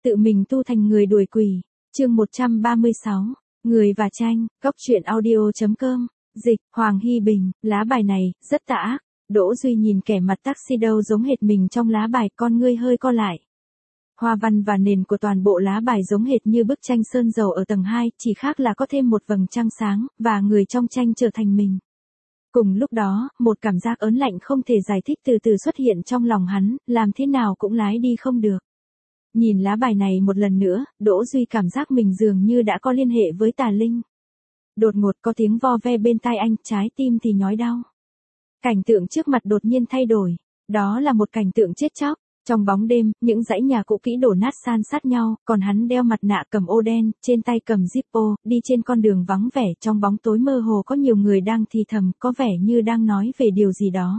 tự mình tu thành người đuổi quỷ. Chương 136, Người và tranh, Góc truyện audio.com, dịch, Hoàng Hy Bình, lá bài này, rất tà ác. Đỗ Duy nhìn kẻ mặt taxi đâu giống hệt mình trong lá bài, con ngươi hơi co lại. Hoa văn và nền của toàn bộ lá bài giống hệt như bức tranh sơn dầu ở tầng 2, chỉ khác là có thêm một vầng trăng sáng, và người trong tranh trở thành mình. Cùng lúc đó, một cảm giác ớn lạnh không thể giải thích từ từ xuất hiện trong lòng hắn, làm thế nào cũng lái đi không được. Nhìn lá bài này một lần nữa, Đỗ Duy cảm giác mình dường như đã có liên hệ với tà linh. Đột ngột có tiếng vo ve bên tai anh, trái tim thì nhói đau. Cảnh tượng trước mặt đột nhiên thay đổi, đó là một cảnh tượng chết chóc. Trong bóng đêm, những dãy nhà cũ kỹ đổ nát san sát nhau, còn hắn đeo mặt nạ cầm ô đen, trên tay cầm Zippo, đi trên con đường vắng vẻ, trong bóng tối mơ hồ có nhiều người đang thì thầm, có vẻ như đang nói về điều gì đó.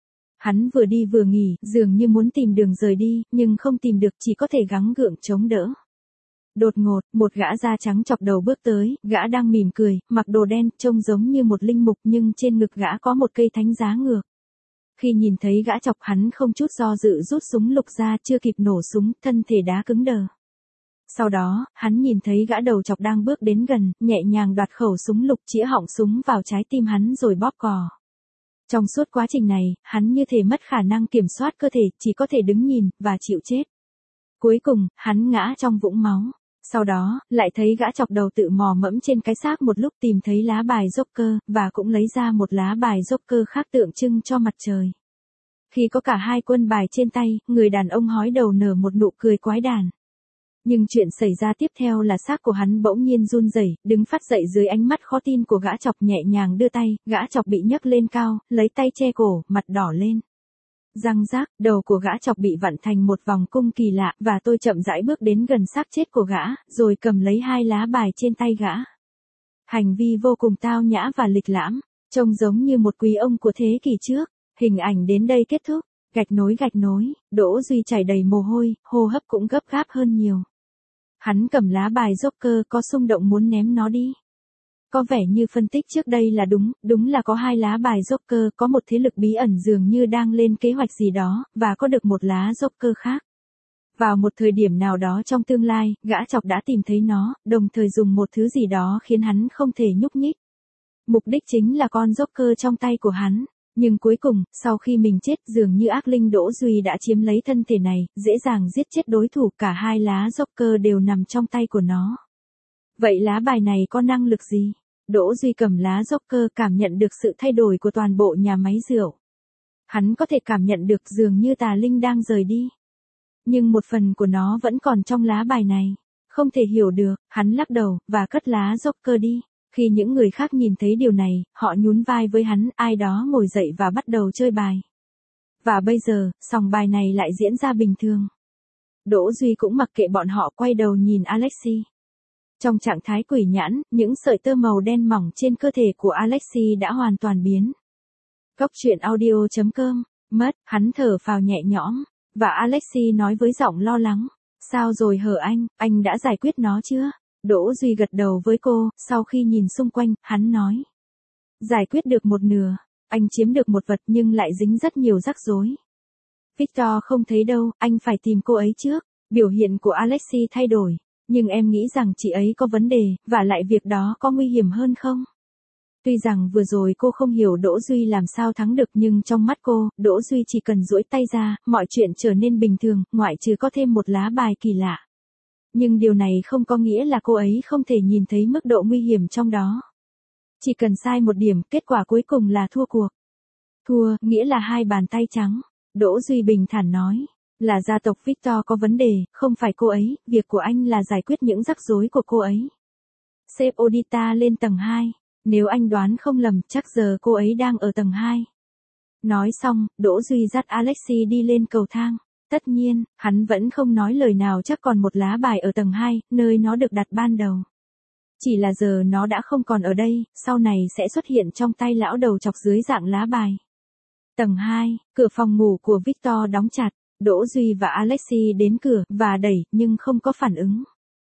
Hắn vừa đi vừa nghỉ, dường như muốn tìm đường rời đi, nhưng không tìm được, chỉ có thể gắng gượng chống đỡ. Đột ngột, một gã da trắng chọc đầu bước tới, gã đang mỉm cười, mặc đồ đen, trông giống như một linh mục nhưng trên ngực gã có một cây thánh giá ngược. Khi nhìn thấy gã chọc, hắn không chút do dự rút súng lục ra, chưa kịp nổ súng, thân thể đá cứng đờ. Sau đó, hắn nhìn thấy gã đầu chọc đang bước đến gần, nhẹ nhàng đoạt khẩu súng lục, chĩa họng súng vào trái tim hắn rồi bóp cò. Trong suốt quá trình này, hắn như thể mất khả năng kiểm soát cơ thể, chỉ có thể đứng nhìn, và chịu chết. Cuối cùng, hắn ngã trong vũng máu. Sau đó, lại thấy gã chọc đầu tự mò mẫm trên cái xác một lúc, tìm thấy lá bài Joker, và cũng lấy ra một lá bài Joker khác tượng trưng cho mặt trời. Khi có cả hai quân bài trên tay, người đàn ông hói đầu nở một nụ cười quái đản. Nhưng chuyện xảy ra tiếp theo là xác của hắn bỗng nhiên run rẩy, đứng phát dậy dưới ánh mắt khó tin của gã chọc, nhẹ nhàng đưa tay, gã chọc bị nhấc lên cao, lấy tay che cổ, mặt đỏ lên. Răng rác, đầu của gã chọc bị vặn thành một vòng cung kỳ lạ, và tôi chậm rãi bước đến gần xác chết của gã, rồi cầm lấy hai lá bài trên tay gã. Hành vi vô cùng tao nhã và lịch lãm, trông giống như một quý ông của thế kỷ trước. Hình ảnh đến đây kết thúc, gạch nối, Đỗ Duy chảy đầy mồ hôi, hô hấp cũng gấp gáp hơn nhiều. Hắn cầm lá bài Joker, có xung động muốn ném nó đi. Có vẻ như phân tích trước đây là đúng là có hai lá bài Joker, có một thế lực bí ẩn dường như đang lên kế hoạch gì đó, và có được một lá Joker khác. Vào một thời điểm nào đó trong tương lai, gã chọc đã tìm thấy nó, đồng thời dùng một thứ gì đó khiến hắn không thể nhúc nhích. Mục đích chính là con Joker trong tay của hắn. Nhưng cuối cùng, sau khi mình chết, dường như ác linh Đỗ Duy đã chiếm lấy thân thể này, dễ dàng giết chết đối thủ, cả hai lá Joker đều nằm trong tay của nó. Vậy lá bài này có năng lực gì? Đỗ Duy cầm lá Joker, cảm nhận được sự thay đổi của toàn bộ nhà máy rượu. Hắn có thể cảm nhận được dường như tà linh đang rời đi. Nhưng một phần của nó vẫn còn trong lá bài này. Không thể hiểu được, hắn lắc đầu, và cất lá Joker đi. Khi những người khác nhìn thấy điều này, họ nhún vai với hắn, ai đó ngồi dậy và bắt đầu chơi bài. Và bây giờ, sòng bài này lại diễn ra bình thường. Đỗ Duy cũng mặc kệ bọn họ, quay đầu nhìn Alexi. Trong trạng thái quỷ nhãn, những sợi tơ màu đen mỏng trên cơ thể của Alexi đã hoàn toàn biến. Góc truyện audio.com, mất, hắn thở phào nhẹ nhõm, và Alexi nói với giọng lo lắng. Sao rồi hở anh đã giải quyết nó chưa? Đỗ Duy gật đầu với cô, sau khi nhìn xung quanh, hắn nói. Giải quyết được một nửa, anh chiếm được một vật nhưng lại dính rất nhiều rắc rối. Victor không thấy đâu, anh phải tìm cô ấy trước. Biểu hiện của Alexi thay đổi, nhưng em nghĩ rằng chị ấy có vấn đề, và lại việc đó có nguy hiểm hơn không? Tuy rằng vừa rồi cô không hiểu Đỗ Duy làm sao thắng được, nhưng trong mắt cô, Đỗ Duy chỉ cần duỗi tay ra, mọi chuyện trở nên bình thường, ngoại trừ có thêm một lá bài kỳ lạ. Nhưng điều này không có nghĩa là cô ấy không thể nhìn thấy mức độ nguy hiểm trong đó. Chỉ cần sai một điểm, kết quả cuối cùng là thua cuộc. Thua, nghĩa là hai bàn tay trắng. Đỗ Duy bình thản nói, là gia tộc Victor có vấn đề, không phải cô ấy, việc của anh là giải quyết những rắc rối của cô ấy. Sếp Odita lên tầng 2, nếu anh đoán không lầm, chắc giờ cô ấy đang ở tầng 2. Nói xong, Đỗ Duy dắt Alexi đi lên cầu thang. Tất nhiên, hắn vẫn không nói lời nào, chắc còn một lá bài ở tầng 2, nơi nó được đặt ban đầu. Chỉ là giờ nó đã không còn ở đây, sau này sẽ xuất hiện trong tay lão đầu chọc dưới dạng lá bài. Tầng 2, cửa phòng ngủ của Victor đóng chặt, Đỗ Duy và Alexi đến cửa, và đẩy, nhưng không có phản ứng.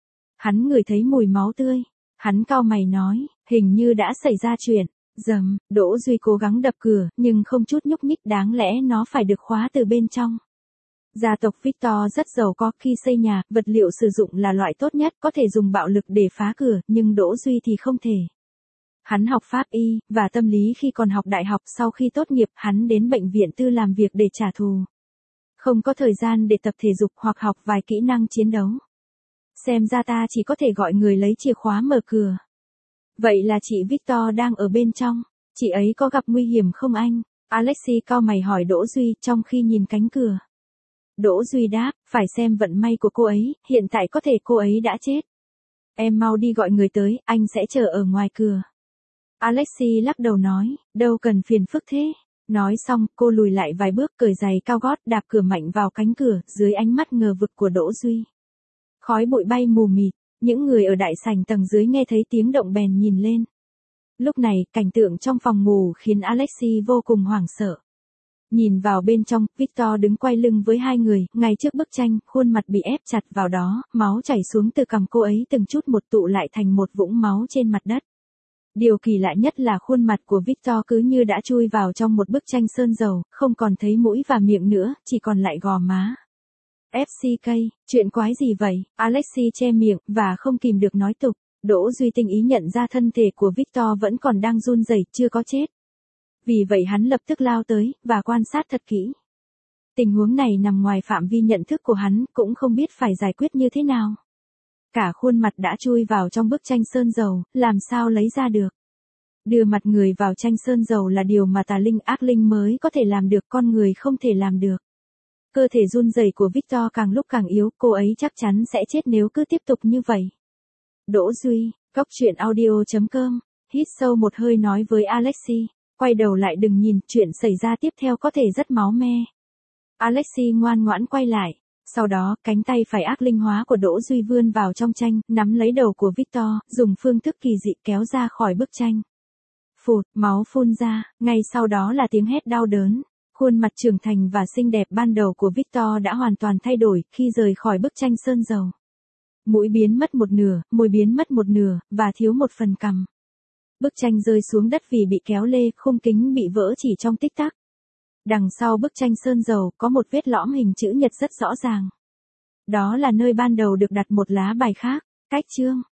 Hắn ngửi thấy mùi máu tươi. Hắn cau mày nói, hình như đã xảy ra chuyện. Dầm, Đỗ Duy cố gắng đập cửa, nhưng không chút nhúc nhích, đáng lẽ nó phải được khóa từ bên trong. Gia tộc Victor rất giàu có, khi xây nhà, vật liệu sử dụng là loại tốt nhất, có thể dùng bạo lực để phá cửa, nhưng Đỗ Duy thì không thể. Hắn học pháp y, và tâm lý khi còn học đại học, sau khi tốt nghiệp, hắn đến bệnh viện tư làm việc để trả thù. Không có thời gian để tập thể dục hoặc học vài kỹ năng chiến đấu. Xem ra ta chỉ có thể gọi người lấy chìa khóa mở cửa. Vậy là chị Victor đang ở bên trong. Chị ấy có gặp nguy hiểm không anh? Alexi cau mày hỏi Đỗ Duy trong khi nhìn cánh cửa. Đỗ Duy đáp, phải xem vận may của cô ấy, hiện tại có thể cô ấy đã chết. Em mau đi gọi người tới, anh sẽ chờ ở ngoài cửa. Alexi lắc đầu nói, đâu cần phiền phức thế. Nói xong, cô lùi lại vài bước, cởi giày cao gót, đạp cửa mạnh vào cánh cửa, dưới ánh mắt ngờ vực của Đỗ Duy. Khói bụi bay mù mịt, những người ở đại sảnh tầng dưới nghe thấy tiếng động bèn nhìn lên. Lúc này, cảnh tượng trong phòng ngủ khiến Alexi vô cùng hoảng sợ. Nhìn vào bên trong, Victor đứng quay lưng với hai người, ngay trước bức tranh, khuôn mặt bị ép chặt vào đó, máu chảy xuống từ cằm cô ấy từng chút một tụ lại thành một vũng máu trên mặt đất. Điều kỳ lạ nhất là khuôn mặt của Victor cứ như đã chui vào trong một bức tranh sơn dầu, không còn thấy mũi và miệng nữa, chỉ còn lại gò má. FCK, chuyện quái gì vậy? Alexi che miệng, và không kìm được nói tục. Đỗ Duy tinh ý nhận ra thân thể của Victor vẫn còn đang run rẩy, chưa có chết. Vì vậy hắn lập tức lao tới, và quan sát thật kỹ. Tình huống này nằm ngoài phạm vi nhận thức của hắn, cũng không biết phải giải quyết như thế nào. Cả khuôn mặt đã chui vào trong bức tranh sơn dầu, làm sao lấy ra được. Đưa mặt người vào tranh sơn dầu là điều mà tà linh ác linh mới có thể làm được, con người không thể làm được. Cơ thể run rẩy của Victor càng lúc càng yếu, cô ấy chắc chắn sẽ chết nếu cứ tiếp tục như vậy. Đỗ Duy, goctruyện.audio.com, hít sâu một hơi nói với Alexi, quay đầu lại đừng nhìn, chuyện xảy ra tiếp theo có thể rất máu me. Alexi ngoan ngoãn quay lại, sau đó, cánh tay phải ác linh hóa của Đỗ Duy vươn vào trong tranh, nắm lấy đầu của Victor, dùng phương thức kỳ dị kéo ra khỏi bức tranh. Phụt, máu phun ra, ngay sau đó là tiếng hét đau đớn. Khuôn mặt trưởng thành và xinh đẹp ban đầu của Victor đã hoàn toàn thay đổi khi rời khỏi bức tranh sơn dầu. Mũi biến mất một nửa, môi biến mất một nửa, và thiếu một phần cằm. Bức tranh rơi xuống đất vì bị kéo lê, khung kính bị vỡ chỉ trong tích tắc. Đằng sau bức tranh sơn dầu có một vết lõm hình chữ nhật rất rõ ràng. Đó là nơi ban đầu được đặt một lá bài khác. Cách chương